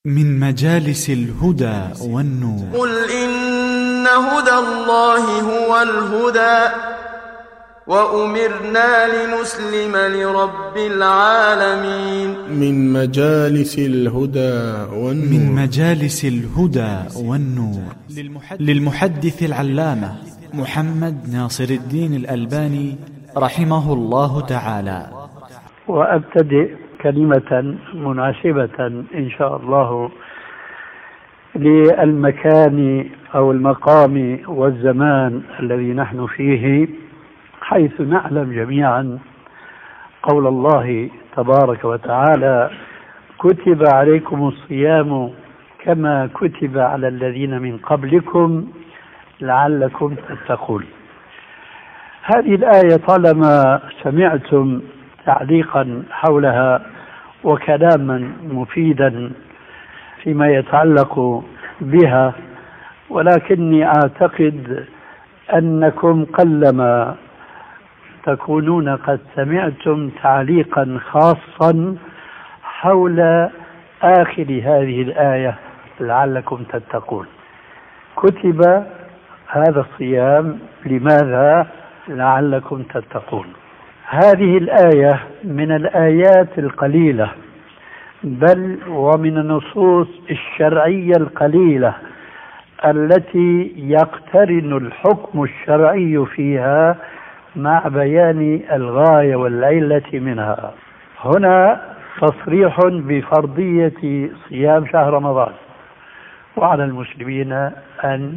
من مجالس الهدى والنور. قل إن هدى الله هو الهدى وأمرنا لنسلم لرب العالمين. من مجالس الهدى والنور. من مجالس الهدى والنور للمحدث العلامة محمد ناصر الدين الألباني رحمه الله تعالى. وأبتدئ كلمة مناسبة إن شاء الله للمكان أو المقام والزمان الذي نحن فيه، حيث نعلم جميعا قول الله تبارك وتعالى: كتب عليكم الصيام كما كتب على الذين من قبلكم لعلكم تتقون. هذه الآية طالما سمعتم تعليقا حولها وكلاما مفيدا فيما يتعلق بها، ولكني أعتقد أنكم قلما تكونون قد سمعتم تعليقا خاصا حول آخر هذه الآية لعلكم تتقون. كتب هذا الصيام لماذا؟ لعلكم تتقون. هذه الآية من الآيات القليلة، بل ومن النصوص الشرعية القليلة التي يقترن الحكم الشرعي فيها مع بيان الغاية والعلة منها. هنا تصريح بفرضية صيام شهر رمضان، وعلى المسلمين أن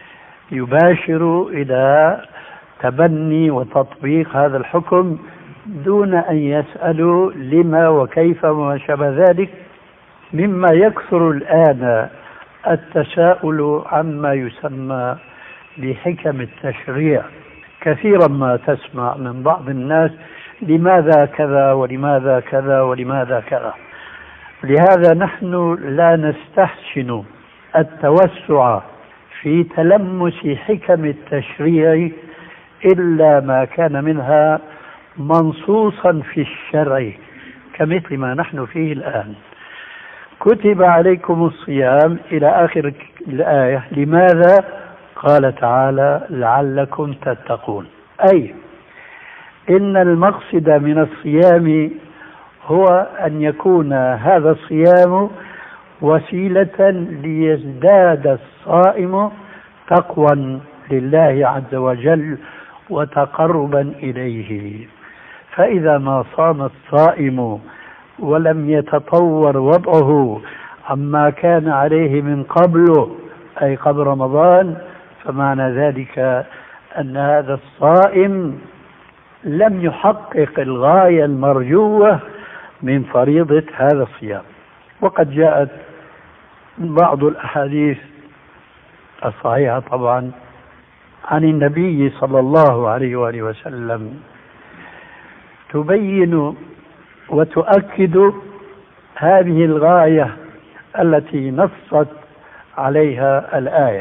يباشروا إلى تبني وتطبيق هذا الحكم دون أن يسألوا لما وكيف وما شابه ذلك، مما يكثر الآن التساؤل عما يسمى بحكم التشريع. كثيرا ما تسمع من بعض الناس: لماذا كذا ولماذا كذا ولماذا كذا. لهذا نحن لا نستحسن التوسع في تلمس حكم التشريع إلا ما كان منها منصوصا في الشرع، كمثل ما نحن فيه الآن. كتب عليكم الصيام إلى آخر الآية. لماذا؟ قال تعالى: لعلكم تتقون. أي إن المقصد من الصيام هو أن يكون هذا الصيام وسيلة ليزداد الصائم تقوى لله عز وجل وتقربا إليه. فإذا ما صام الصائم ولم يتطور وضعه عما كان عليه من قبل، أي قبل رمضان، فمعنى ذلك أن هذا الصائم لم يحقق الغاية المرجوة من فريضة هذا الصيام. وقد جاءت بعض الأحاديث الصحيحة طبعا عن النبي صلى الله عليه وآله وسلم تبين وتؤكد هذه الغاية التي نصت عليها الآية.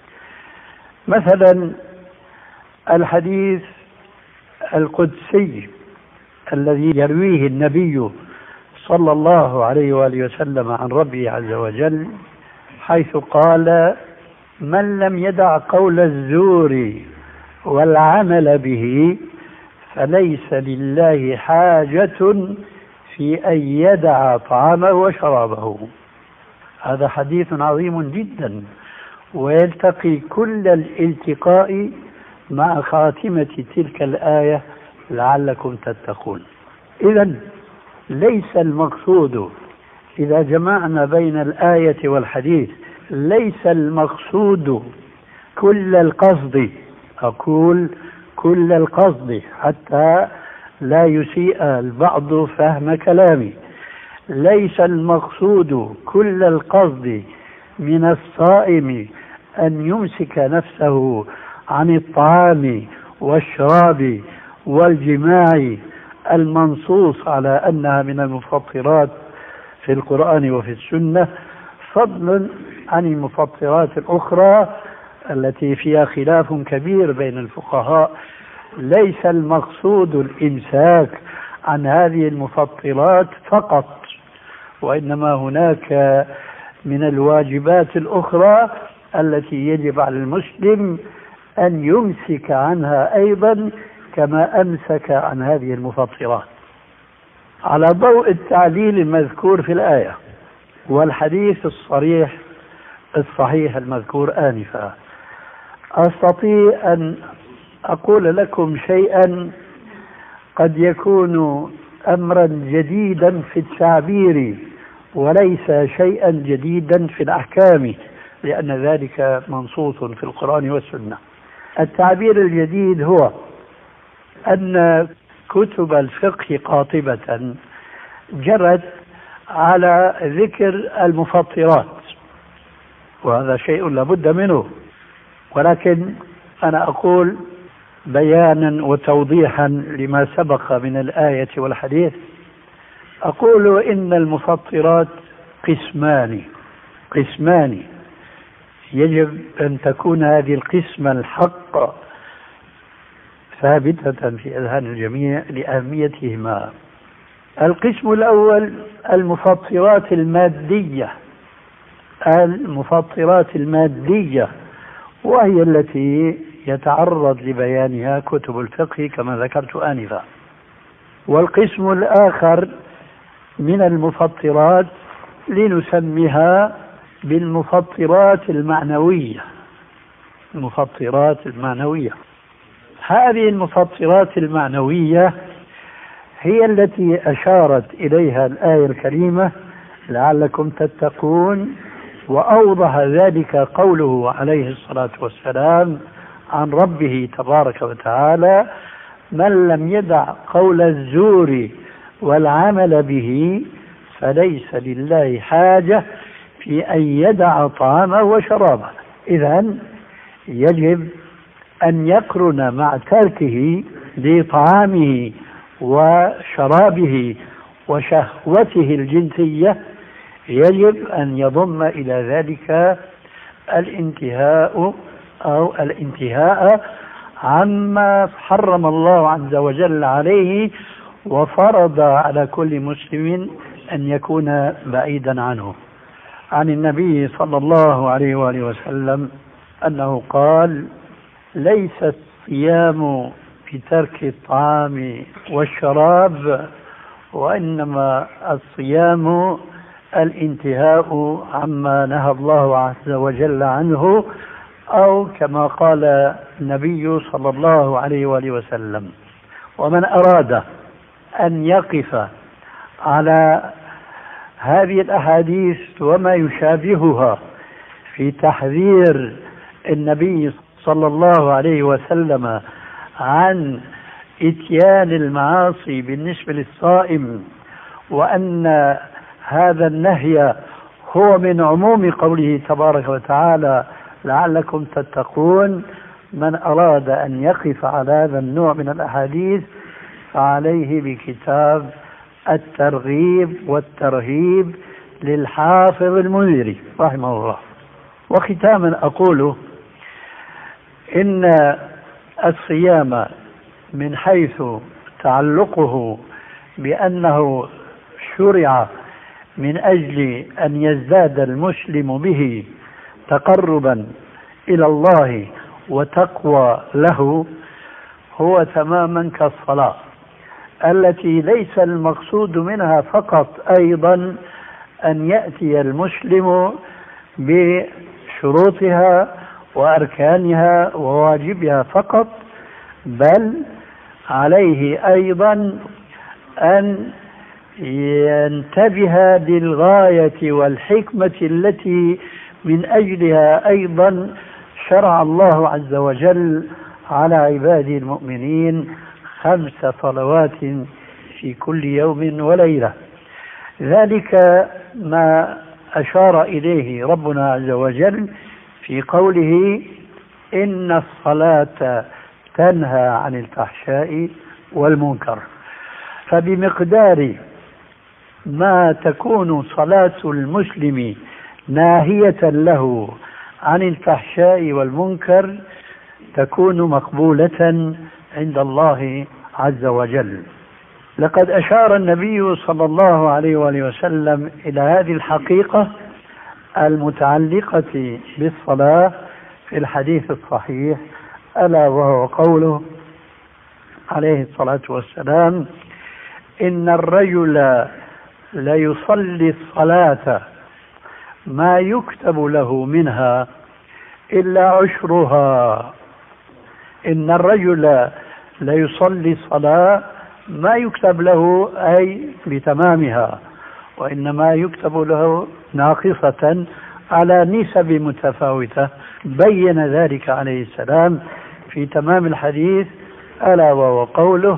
مثلا الحديث القدسي الذي يرويه النبي صلى الله عليه وآله وسلم عن ربه عز وجل، حيث قال: من لم يدع قول الزور والعمل به فليس لله حاجة في أن يدع طعامه وشرابه. هذا حديث عظيم جدا، ويلتقي كل الالتقاء مع خاتمة تلك الآية: لعلكم تتقون. إذن ليس المقصود، إذا جمعنا بين الآية والحديث، ليس المقصود كل القصد، أقول كل القصد حتى لا يسيء البعض فهم كلامي، ليس المقصود كل القصد من الصائم أن يمسك نفسه عن الطعام والشراب والجماع المنصوص على أنها من المفطرات في القرآن وفي السنة، فضلا عن المفطرات الأخرى التي فيها خلاف كبير بين الفقهاء. ليس المقصود الإمساك عن هذه المفطرات فقط، وإنما هناك من الواجبات الأخرى التي يجب على المسلم أن يمسك عنها أيضا كما أمسك عن هذه المفطرات. على ضوء التعليل المذكور في الآية والحديث الصحيح المذكور آنفا، أستطيع أن أقول لكم شيئا قد يكون أمرا جديدا في التعبير وليس شيئا جديدا في الأحكام، لأن ذلك منصوص في القرآن والسنة. التعبير الجديد هو أن كتب الفقه قاطبة جرت على ذكر المفطرات، وهذا شيء لابد منه، ولكن أنا أقول بيانا وتوضيحا لما سبق من الآية والحديث، أقول إن المفطرات قسمان يجب أن تكون هذه القسمة الحق ثابتة في أذهان الجميع لأهميتهما. القسم الأول المفطرات المادية، وهي التي يتعرض لبيانها كتب الفقه كما ذكرت آنفا. والقسم الآخر من المفطرات لنسميها بالمفطرات المعنوية. هذه المفطرات المعنوية هي التي أشارت إليها الآية الكريمة لعلكم تتقون، وأوضح ذلك قوله عليه الصلاة والسلام عن ربه تبارك وتعالى: من لم يدع قول الزور والعمل به فليس لله حاجة في أن يدع طعامه وشرابه. إذن يجب أن يقرن مع تركه لطعامه وشرابه وشهوته الجنسية، يجب أن يضم إلى ذلك الانتهاء عما حرم الله عز وجل عليه وفرض على كل مسلم أن يكون بعيدا عنه. عن النبي صلى الله عليه وآله وسلم أنه قال: ليس الصيام في ترك الطعام والشراب، وإنما الصيام الانتهاء عما نهى الله عز وجل عنه، أو كما قال النبي صلى الله عليه وآله وسلم. ومن أراد أن يقف على هذه الأحاديث وما يشابهها في تحذير النبي صلى الله عليه وسلم عن إتيان المعاصي بالنسبة للصائم، وأن هذا النهي هو من عموم قوله تبارك وتعالى: لعلكم تتقون، من أراد أن يقف على هذا النوع من الأحاديث فعليه بكتاب الترغيب والترهيب للحافظ المنذري رحمه الله. وختاما أقول إن الصيام من حيث تعلقه بأنه شرع من أجل أن يزداد المسلم به تقربا إلى الله وتقوى له، هو تماما كالصلاة التي ليس المقصود منها فقط أيضا أن يأتي المسلم بشروطها وأركانها وواجبها فقط، بل عليه أيضا أن ينتبه للغاية والحكمة التي من أجلها أيضا شرع الله عز وجل على عباده المؤمنين 5 صلوات في كل يوم وليلة. ذلك ما أشار إليه ربنا عز وجل في قوله: إن الصلاة تنهى عن الفحشاء والمنكر. فبمقدار ما تكون صلاة المسلم ناهية له عن الفحشاء والمنكر تكون مقبولة عند الله عز وجل. لقد أشار النبي صلى الله عليه وآله وسلم إلى هذه الحقيقة المتعلقة بالصلاة في الحديث الصحيح، ألا وهو قوله عليه الصلاة والسلام: إن الرجل ليصلي الصلاة ما يكتب له منها إلا عشرها. إن الرجل ليصلي الصلاة ما يكتب له أي بتمامها، وإنما يكتب له ناقصة على نسب متفاوتة. بين ذلك عليه السلام في تمام الحديث، ألا وهو قوله: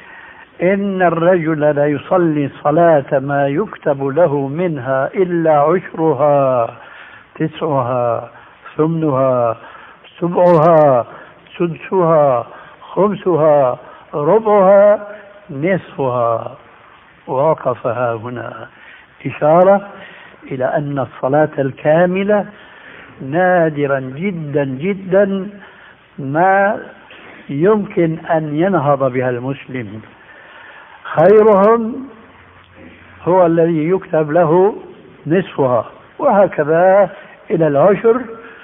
إن الرجل ليصلي الصلاة ما يكتب له منها إلا عشرها، تسعها، ثمنها، سبعها، سدسها، خمسها، ربعها، نصفها. ووقفها هنا إشارة إلى أن الصلاة الكاملة نادرا جدا جدا ما يمكن أن ينهض بها المسلم. خيرهم هو الذي يكتب له نصفها، وهكذا إلى العشر،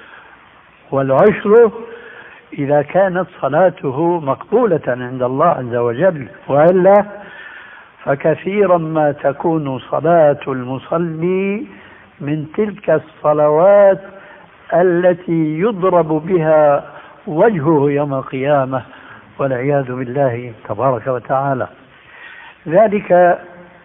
والعشر إذا كانت صلاته مقبولة عند الله عز وجل، وإلا فكثيرا ما تكون صلاة المصلي من تلك الصلوات التي يضرب بها وجهه يوم القيامة والعياذ بالله تبارك وتعالى. ذلك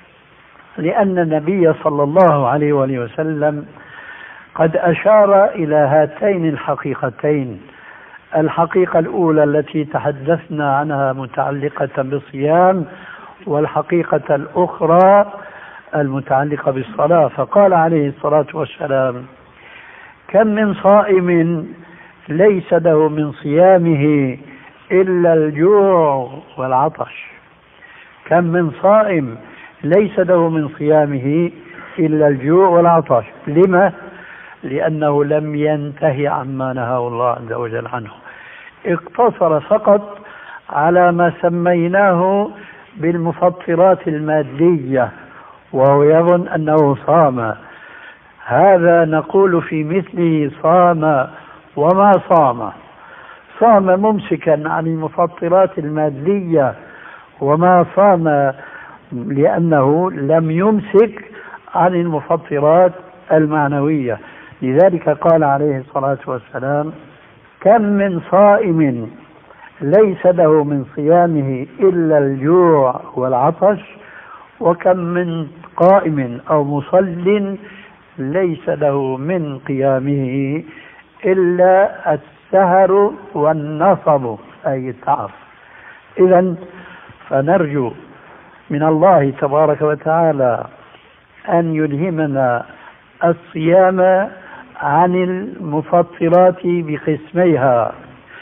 لأن النبي صلى الله عليه وآله وسلم قد أشار إلى هاتين الحقيقتين: الحقيقة الأولى التي تحدثنا عنها متعلقة بالصيام، والحقيقة الأخرى المتعلقة بالصلاة. فقال عليه الصلاة والسلام: كم من صائم ليس له من صيامه إلا الجوع والعطش. كم من صائم ليس له من صيامه إلا الجوع والعطش. لما؟ لأنه لم ينتهي عما نهاه الله عز وجل عنه، اقتصر فقط على ما سميناه بالمفطرات المادية، وهو يظن أنه صام. هذا نقول في مثله: صام وما صام. صام ممسكا عن المفطرات المادية، وما صام لأنه لم يمسك عن المفطرات المعنوية. لذلك قال عليه الصلاة والسلام: كم من صائم ليس له من صيامه إلا الجوع والعطش، وكم من قائم أو مصل ليس له من قيامه إلا السهر والنصب، أي التعب. إذن فنرجو من الله تبارك وتعالى أن يلهمنا الصيام عن المفطرات بقسميها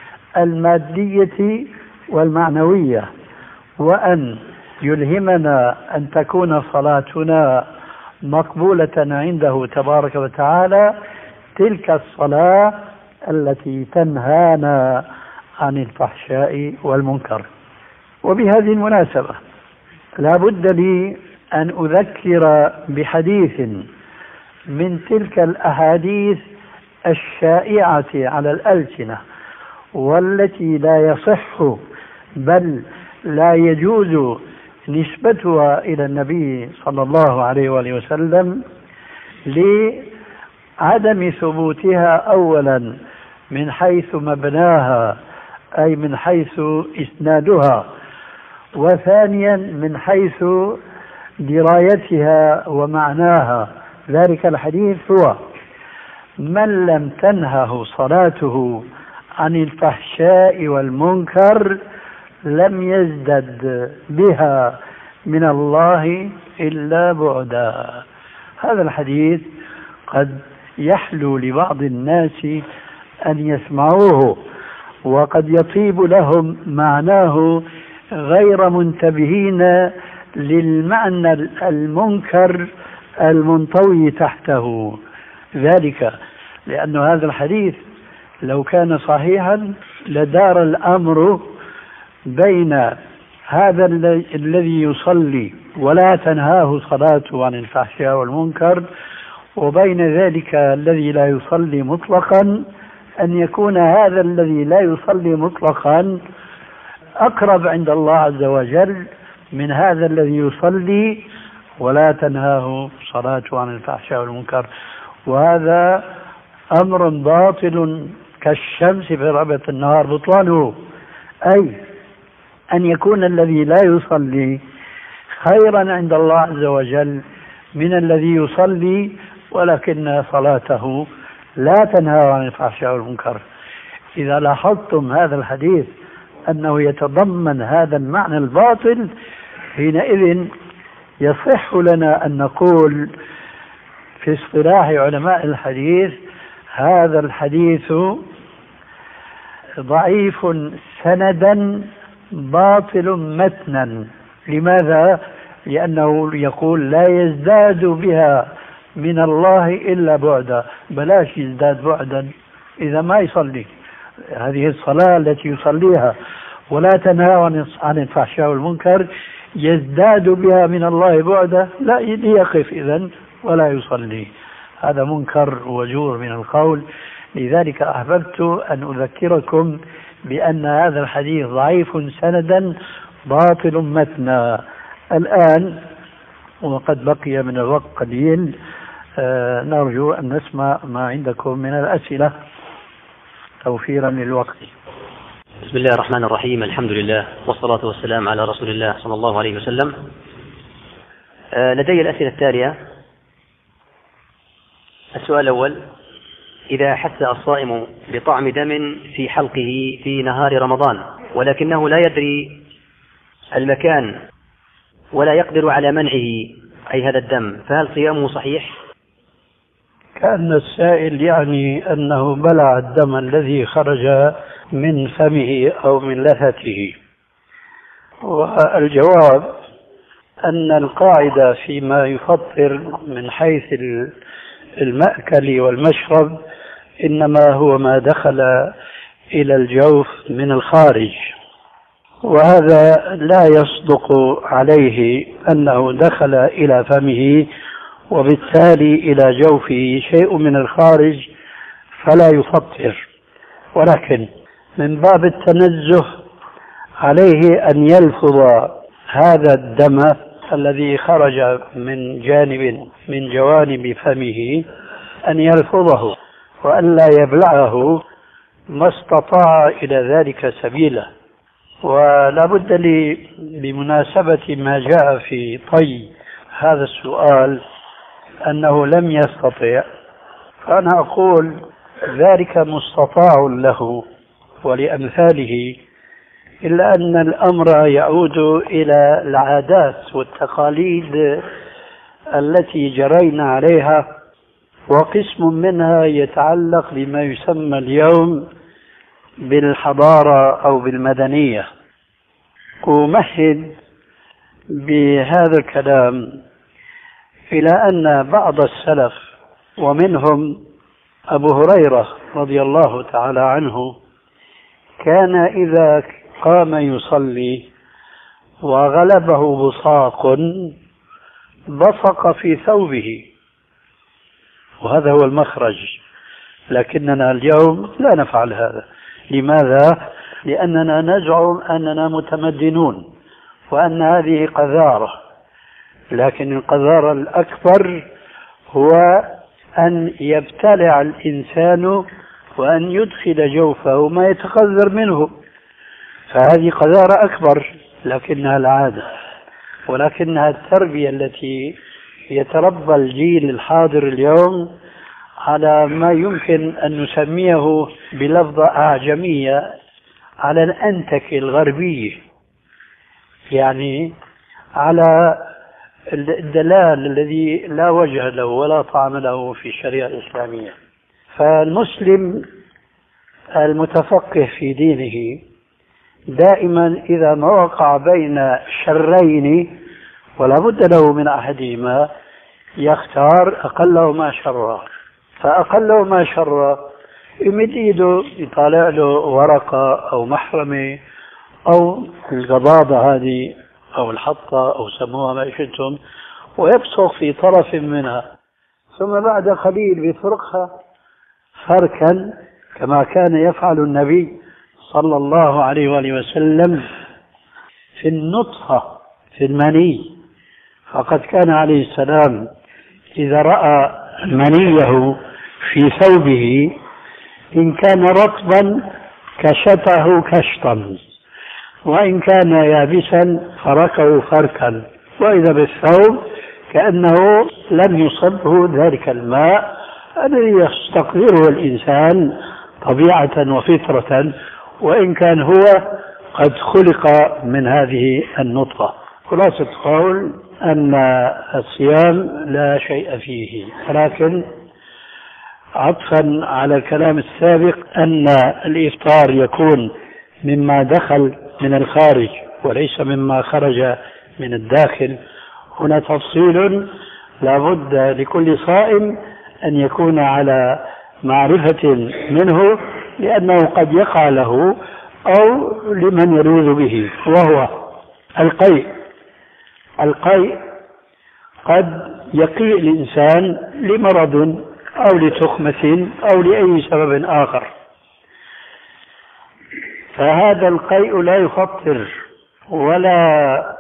المادية والمعنوية، وأن يلهمنا أن تكون صلاتنا مقبولة عنده تبارك وتعالى، تلك الصلاة التي تنهانا عن الفحشاء والمنكر. وبهذه المناسبة لا بد لي أن أذكر بحديث من تلك الأحاديث الشائعة على الألسنة، والتي لا يصح بل لا يجوز نسبتها إلى النبي صلى الله عليه وآله وسلم، لعدم ثبوتها أولا من حيث مبناها، أي من حيث إسنادها، وثانيا من حيث درايتها ومعناها. ذلك الحديث هو: من لم تنهه صلاته عن الفحشاء والمنكر لم يزدد بها من الله إلا بعدا. هذا الحديث قد يحلو لبعض الناس أن يسمعوه، وقد يطيب لهم معناه غير منتبهين للمعنى المنكر المنطوي تحته. ذلك لأن هذا الحديث لو كان صحيحا لدار الأمر بين هذا الذي يصلي ولا تنهاه صلاته عن الفحشاء والمنكر، وبين ذلك الذي لا يصلي مطلقا أن يكون هذا الذي لا يصلي مطلقا أقرب عند الله عز وجل من هذا الذي يصلي ولا تنهاه صلاته عن الفحشاء والمنكر. وهذا أمر باطل كالشمس في ربة النهار بطلانه، أي أن يكون الذي لا يصلي خيرا عند الله عز وجل من الذي يصلي ولكن صلاته لا تنهى عن الفحشاء والمنكر. إذا لاحظتم هذا الحديث أنه يتضمن هذا المعنى الباطل، حينئذ يصح لنا أن نقول في اصطلاح علماء الحديث هذا الحديث ضعيف سندا باطل متنا. لماذا؟ لأنه يقول لا يزداد بها من الله إلا بعدا. بلاش يزداد بعدا إذا ما يصلي هذه الصلاة التي يصليها ولا تنهى عن الفحشاء والمنكر يزداد بها من الله بعدا، لا يقف إذن ولا يصلي. هذا منكر وجور من القول. لذلك أحببت أن أذكركم بأن هذا الحديث ضعيف سندا باطل متنا. الآن وقد بقي من الوقت قليل، نرجو أن نسمع ما عندكم من الأسئلة توفيرا للوقت. بسم الله الرحمن الرحيم، الحمد لله والصلاة والسلام على رسول الله صلى الله عليه وسلم. لدي الأسئلة التالية. السؤال الأول: إذا حس الصائم بطعم دم في حلقه في نهار رمضان ولكنه لا يدري المكان ولا يقدر على منعه أي هذا الدم، فهل صيامه صحيح؟ كأن السائل يعني أنه بلع الدم الذي خرج من فمه أو من لثته. والجواب أن القاعدة فيما يفطر من حيث المأكل والمشرب إنما هو ما دخل إلى الجوف من الخارج، وهذا لا يصدق عليه أنه دخل إلى فمه وبالتالي إلى جوفه شيء من الخارج فلا يفطر، ولكن من باب التنزه عليه أن يلفظ هذا الدم الذي خرج من جانب من جوانب فمه، أن يلفظه وأن لا يبلعه ما استطاع إلى ذلك سبيلا. ولا بد لي بمناسبة ما جاء في طي هذا السؤال أنه لم يستطع، فأنا أقول ذلك مستطاع له ولأمثاله، إلا أن الأمر يعود إلى العادات والتقاليد التي جرينا عليها، وقسم منها يتعلق بما يسمى اليوم بالحضارة أو بالمدنية. أمهد بهذا الكلام إلى أن بعض السلف ومنهم أبو هريرة رضي الله تعالى عنه كان إذا قام يصلي وغلبه بصاق بصق في ثوبه، وهذا هو المخرج. لكننا اليوم لا نفعل هذا. لماذا؟ لأننا نزعم أننا متمدنون وأن هذه قذارة، لكن القذارة الأكبر هو أن يبتلع الإنسان وأن يدخل جوفه ما يتقذر منه، فهذه قذارة أكبر، لكنها العادة ولكنها التربية التي يتربى الجيل الحاضر اليوم على ما يمكن أن نسميه بلفظة أعجمية على الأنتك الغربية، يعني على الدلال الذي لا وجه له ولا طعم له في الشريعة الإسلامية. فالمسلم المتفقه في دينه دائما إذا ما وقع بين شرين ولا بد له من أحدهما يختار أقلهما شرا، فأقلهما شرا يمد إيده يطالع له ورقة أو محرمة أو القضاضة هذه أو الحطة أو سموها ما شئتم ويبصق في طرف منها، ثم بعد قليل بيفركها فركا كما كان يفعل النبي صلى الله عليه وآله وسلم في النطفة في المني. فقد كان عليه السلام إذا رأى منيه في ثوبه إن كان رطبا كشطه كشطا، وإن كان يابسا فركه فركا، وإذا بالثوب كأنه لم يصبه ذلك الماء الذي يستقدره الإنسان طبيعة وفطرة، وإن كان هو قد خلق من هذه النطفة. خلاصة قول أن الصيام لا شيء فيه، ولكن عطفا على الكلام السابق أن الإفطار يكون مما دخل من الخارج وليس مما خرج من الداخل. هنا تفصيل لا بد لكل صائم أن يكون على معرفة منه، لأنه قد يقع له أو لمن يلوذ به، وهو القيء قد يقيء الإنسان لمرض أو لتخمة أو لأي سبب آخر، فهذا القيء لا يفطر ولا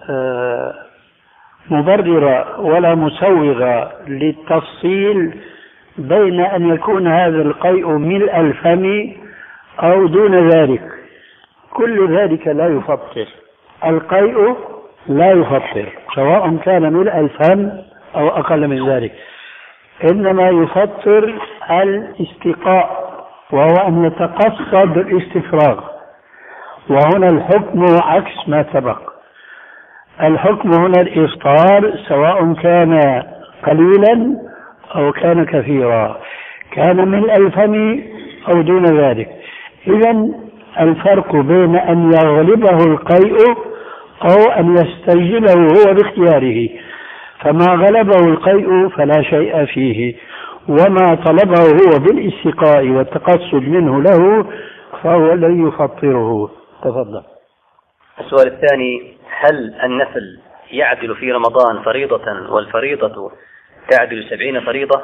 مبرر ولا مسوغ للتفصيل بين أن يكون هذا القيء ملء الفم أو دون ذلك. كل ذلك لا يفطر. القيء لا يفطر سواء كان ملء الفم أو أقل من ذلك، إنما يفطر الاستقاء، وهو أن يتقصد الاستفراغ. وهنا الحكم عكس ما سبق. الحكم هنا الإفطار سواء كان قليلا أو كان كثيرا، كان ملء الفم أو دون ذلك. إذن الفرق بين أن يغلبه القيء أو أن يستجله هو باختياره، فما غلبه القيء فلا شيء فيه، وما طلبه هو بالاستقاء والتقصد منه له فهو الذي يفطره. تفضل. السؤال الثاني: هل النفل يعدل في رمضان فريضة والفريضة تعدل 70 فريضة؟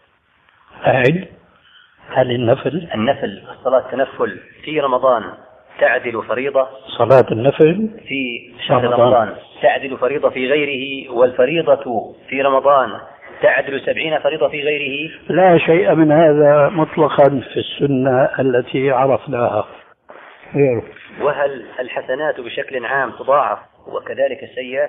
هل النفل صلاة التنفل في رمضان تعدل فريضة؟ صلاة النفل في شهر رمضان تعدل فريضة في غيره، والفريضة في رمضان تعدل 70 فريضة في غيره؟ لا شيء من هذا مطلقا في السنة التي عرفناها. وهل الحسنات بشكل عام تضاعف وكذلك السيئات؟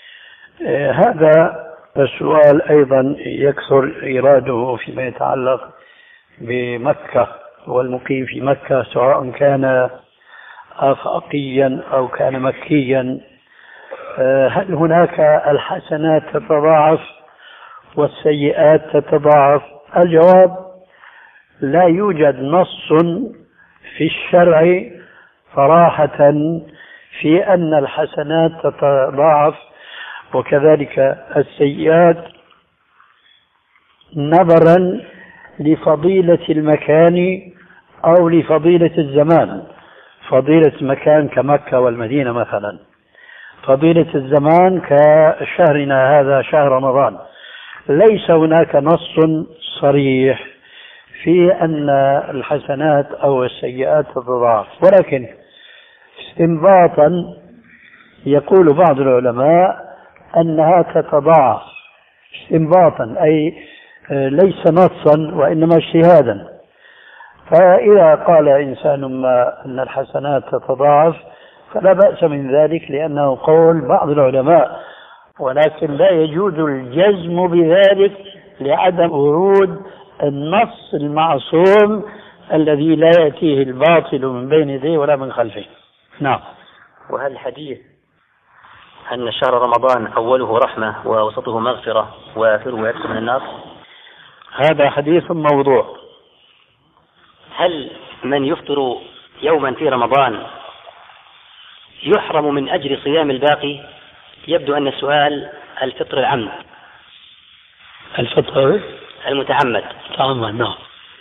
هذا السؤال أيضا يكثر إيراده فيما يتعلق بمكة والمقيم في مكة، سواء كان آفاقيا أو كان مكيا. هل هناك الحسنات تتضاعف والسيئات تتضاعف؟ الجواب: لا يوجد نص في الشرع صراحة في أن الحسنات تتضاعف وكذلك السيئات، نظرا لفضيلة المكان أو لفضيلة الزمان. فضيلة المكان كمكة والمدينة مثلا، فضيلة الزمان كشهرنا هذا شهر رمضان. ليس هناك نص صريح في أن الحسنات أو السيئات تتضاعف، ولكن استنباطا يقول بعض العلماء أنها تتضاعف استنباطا، أي ليس نصا وإنما اجتهادا. فإذا قال إنسان ما أن الحسنات تتضاعف فلا بأس من ذلك، لأنه قول بعض العلماء، ولكن لا يجوز الجزم بذلك لعدم ورود النص المعصوم الذي لا يأتيه الباطل من بين يديه ولا من خلفه. نعم. وهل الحديث أن شهر رمضان أوله رحمة ووسطه مغفرة وآخره عتق من النار؟ هذا حديث موضوع. هل من يفطر يوما في رمضان يحرم من أجل صيام الباقي؟ يبدو أن السؤال الفطر العمد، الفطر المتعمد. نعم.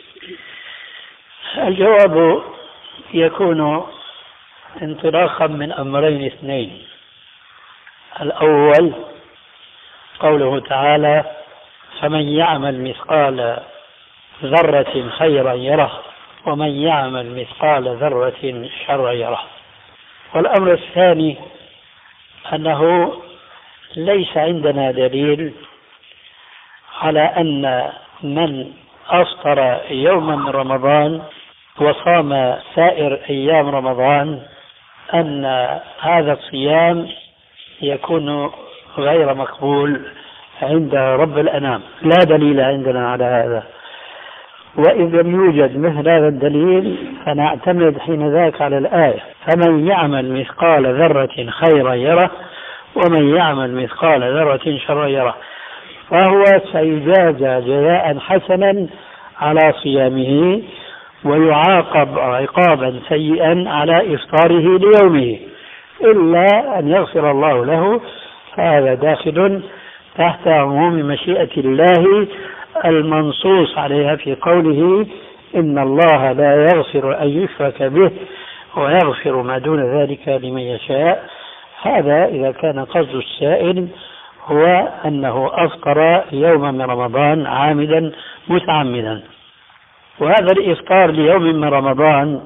الجواب يكون انطلاقا من أمرين اثنين. الأول قوله تعالى: فمن يعمل مثقال ذرة خيرا يره ومن يعمل مثقال ذرة شرا يره. والأمر الثاني أنه ليس عندنا دليل على أن من أفطر يوما من رمضان وصام سائر أيام رمضان أن هذا الصيام يكون غير مقبول عند رب الأنام. لا دليل عندنا على هذا، وإذا لم يوجد مثل هذا الدليل فنعتمد حين ذاك على الآية: فمن يعمل مثقال ذرة خيرا يره ومن يعمل مثقال ذرة شرا يره، فهو سيجازى جزاء حسنا على صيامه ويعاقب عقابا سيئا على إفطاره ليومه إلا أن يغفر الله له، فهذا داخل تحت عموم مشيئة الله المنصوص عليها في قوله: إن الله لا يغفر أن يشرك به ويغفر ما دون ذلك لمن يشاء. هذا إذا كان قصد السائل هو أنه أفطر يوما من رمضان عامدا متعمدا. وهذا الإفطار ليوم من رمضان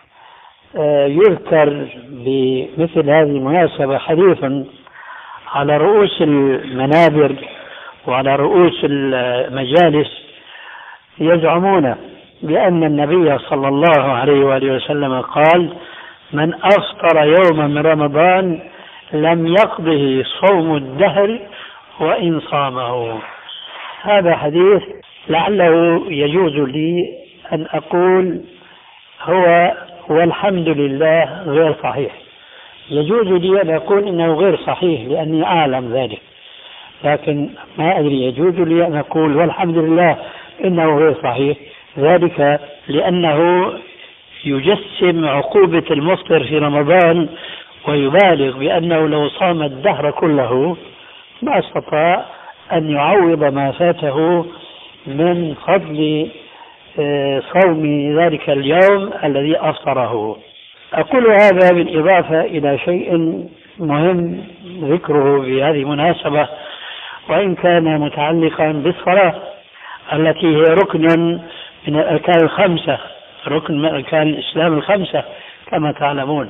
يذكر بمثل هذه المناسبة حديث على رؤوس المنابر وعلى رؤوس المجالس يزعمون بأن النبي صلى الله عليه وآله وسلم قال: من أفطر يوما من رمضان لم يقضه صوم الدهر وإن صامه. هذا حديث لعله يجوز لي أن أقول هو والحمد لله غير صحيح. يجوز لي أن أقول إنه غير صحيح لأني أعلم ذلك، لكن ما أدري يجوز لي أن أقول والحمد لله إنه غير صحيح، ذلك لأنه يجسم عقوبة المفطر في رمضان ويبالغ بأنه لو صام الدهر كله ما استطاع أن يعوض ما فاته من فضل صوم ذلك اليوم الذي أفطره. أقول هذا بالإضافة إلى شيء مهم ذكره في هذه المناسبة، وإن كان متعلقا بالصلاة التي هي ركن من الأركان الخمسة، ركن من أركان الإسلام الخمسة كما تعلمون.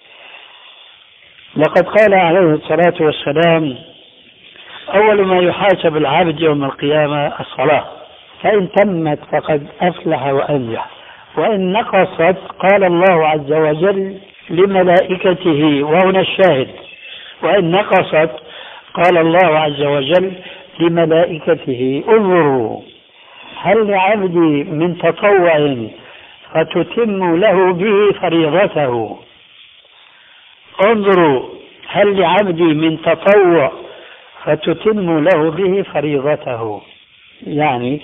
لقد قال عليه الصلاة والسلام: أول ما يحاسب العبد يوم القيامة الصلاة، فإن تمت فقد أفلح وأنجح، وإن نقصت قال الله عز وجل لملائكته، وهنا الشاهد: وإن نقصت قال الله عز وجل لملائكته انظروا هل لعبدي من تطوع فتتم له به فريضته. انظروا هل لعبدي من تطوع فتتم له به فريضته، يعني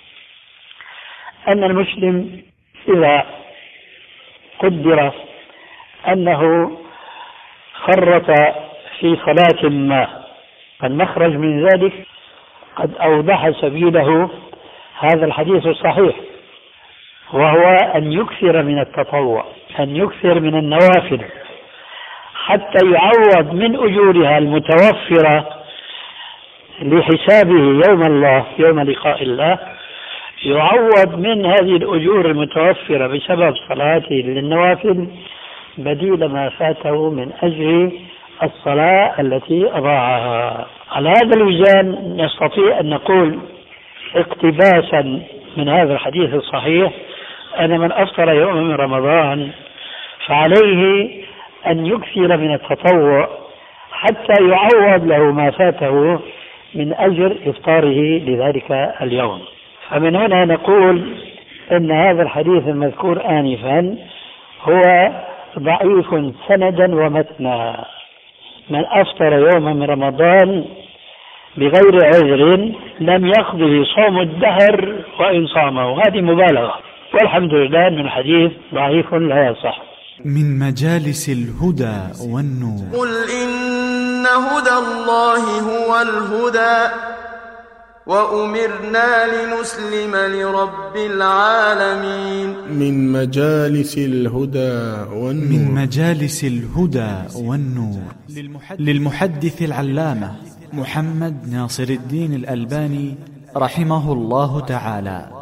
أن المسلم إذا قدر أنه فرط في صلاة ما، فالمخرج من ذلك قد أوضح سبيله هذا الحديث الصحيح، وهو أن يكثر من التطوع، أن يكثر من النوافل حتى يعوض من أجورها المتوفرة لحسابه يوم الله، يوم لقاء الله، يعوض من هذه الأجور المتوفرة بسبب صلاته للنوافل بديل ما فاته من أجر الصلاة التي أضاعها. على هذا الوزان نستطيع أن نقول اقتباسا من هذا الحديث الصحيح أن من أفطر يوم من رمضان فعليه أن يكثر من التطوع حتى يعوض له ما فاته من أجر إفطاره لذلك اليوم. فمن هنا نقول أن هذا الحديث المذكور آنفا هو ضعيف سندا ومتنا. من أفطر يوم من رمضان بغير عذر لم يقضه صوم الدهر وإن صامه، هذه مبالغة، والحمد لله أن الحديث ضعيف لا يصح. من مجالس الهدى والنور: قل إن هدى الله هو الهدى وأمرنا لنسلم لرب العالمين. من مجالس الهدى والنور: من مجالس الهدى والنور للمحدث العلامة محمد ناصر الدين الألباني رحمه الله تعالى: